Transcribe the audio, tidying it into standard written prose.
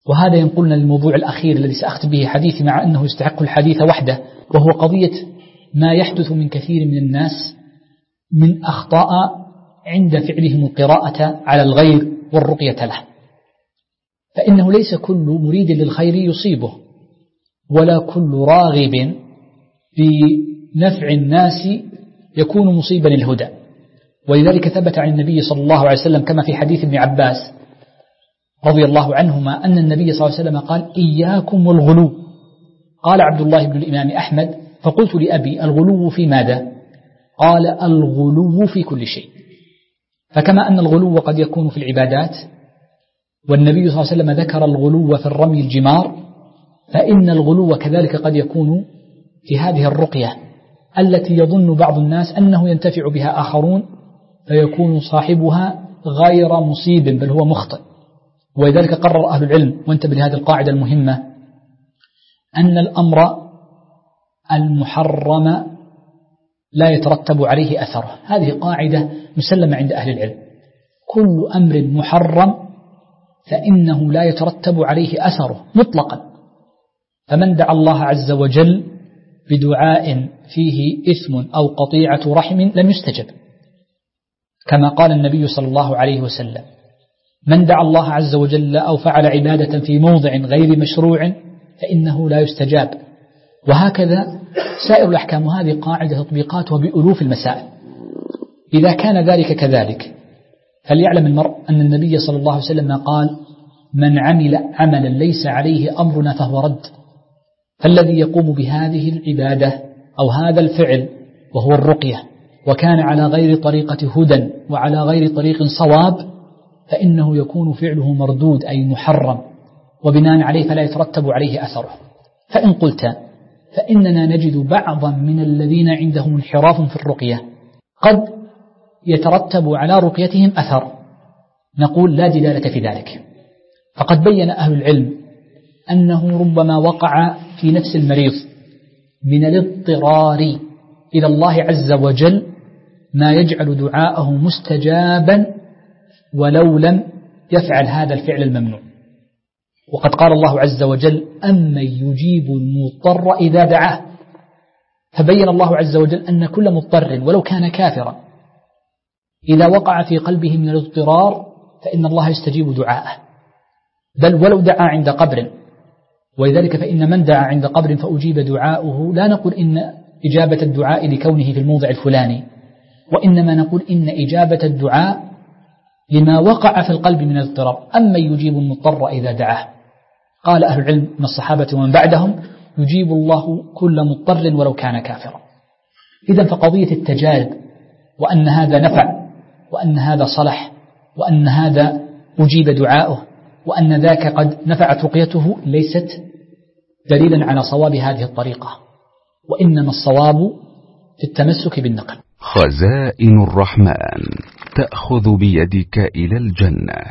وهذا ينقلنا للموضوع الأخير الذي سأختم به حديثي، مع أنه يستحق الحديث وحده، وهو قضية ما يحدث من كثير من الناس من أخطاء عند فعلهم القراءة على الغير والرقية له. فإنه ليس كل مريد للخير يصيبه، ولا كل راغب بنفع الناس يكون مصيبا الهدى. ولذلك ثبت عن النبي صلى الله عليه وسلم كما في حديث ابن عباس رضي الله عنهما أن النبي صلى الله عليه وسلم قال: إياكم والغلو. قال عبد الله بن الإمام أحمد: فقلت لأبي: الغلو في ماذا؟ قال: الغلو في كل شيء. فكما أن الغلو قد يكون في العبادات، والنبي صلى الله عليه وسلم ذكر الغلو في الرمي الجمار، فإن الغلو كذلك قد يكون في هذه الرقية التي يظن بعض الناس أنه ينتفع بها آخرون، فيكون صاحبها غير مصيب بل هو مخطئ. ولذلك قرر أهل العلم، وانتبه لهذه القاعدة المهمة، أن الأمر المحرم لا يترتب عليه أثره. هذه قاعدة مسلمة عند أهل العلم. كل أمر محرم فإنه لا يترتب عليه أثره مطلقا. فمن دعا الله عز وجل بدعاء فيه إثم أو قطيعة رحم لم يستجب، كما قال النبي صلى الله عليه وسلم: من دعا الله عز وجل أو فعل عبادة في موضع غير مشروع فإنه لا يستجاب. وهكذا سائر الأحكام. هذه قاعدة تطبيقاتها بألوف المسائل. إذا كان ذلك كذلك، فليعلم المرء أن النبي صلى الله عليه وسلم قال: من عمل عملا ليس عليه أمرنا فهو رد. فالذي يقوم بهذه العبادة أو هذا الفعل وهو الرقية وكان على غير طريقة هدى وعلى غير طريق صواب، فإنه يكون فعله مردود أي محرم، وبناء عليه فلا يترتب عليه أثره. فإن قلت فإننا نجد بعضا من الذين عندهم انحراف في الرقية قد يترتب على رقيتهم أثر، نقول: لا دلالة في ذلك. فقد بين أهل العلم أنه ربما وقع في نفس المريض من الاضطرار إلى الله عز وجل ما يجعل دعاءه مستجابا ولو لم يفعل هذا الفعل الممنوع. وقد قال الله عز وجل: أمن يجيب المضطر إذا دعاه. فبين الله عز وجل أن كل مضطر ولو كان كافرا إذا وقع في قلبه من الاضطرار فإن الله يستجيب دعاءه، بل ولو دعا عند قبر. ولذلك فإن من دعا عند قبر فأجيب دعاؤه لا نقول إن إجابة الدعاء لكونه في الموضع الفلاني، وإنما نقول إن إجابة الدعاء لما وقع في القلب من الاضطرار. أما يجيب المضطر إذا دعاه. قال أهل العلم من الصحابة ومن بعدهم: يجيب الله كل مضطر ولو كان كافرا. إذن فقضية التجارب وأن هذا نفع وأن هذا صلح وأن هذا أجيب دعاؤه وأن ذاك قد نفعت رقيته ليست دليلا على صواب هذه الطريقة، وإنما الصواب في التمسك بالنقل. خزائن الرحمن تأخذ بيدك إلى الجنة.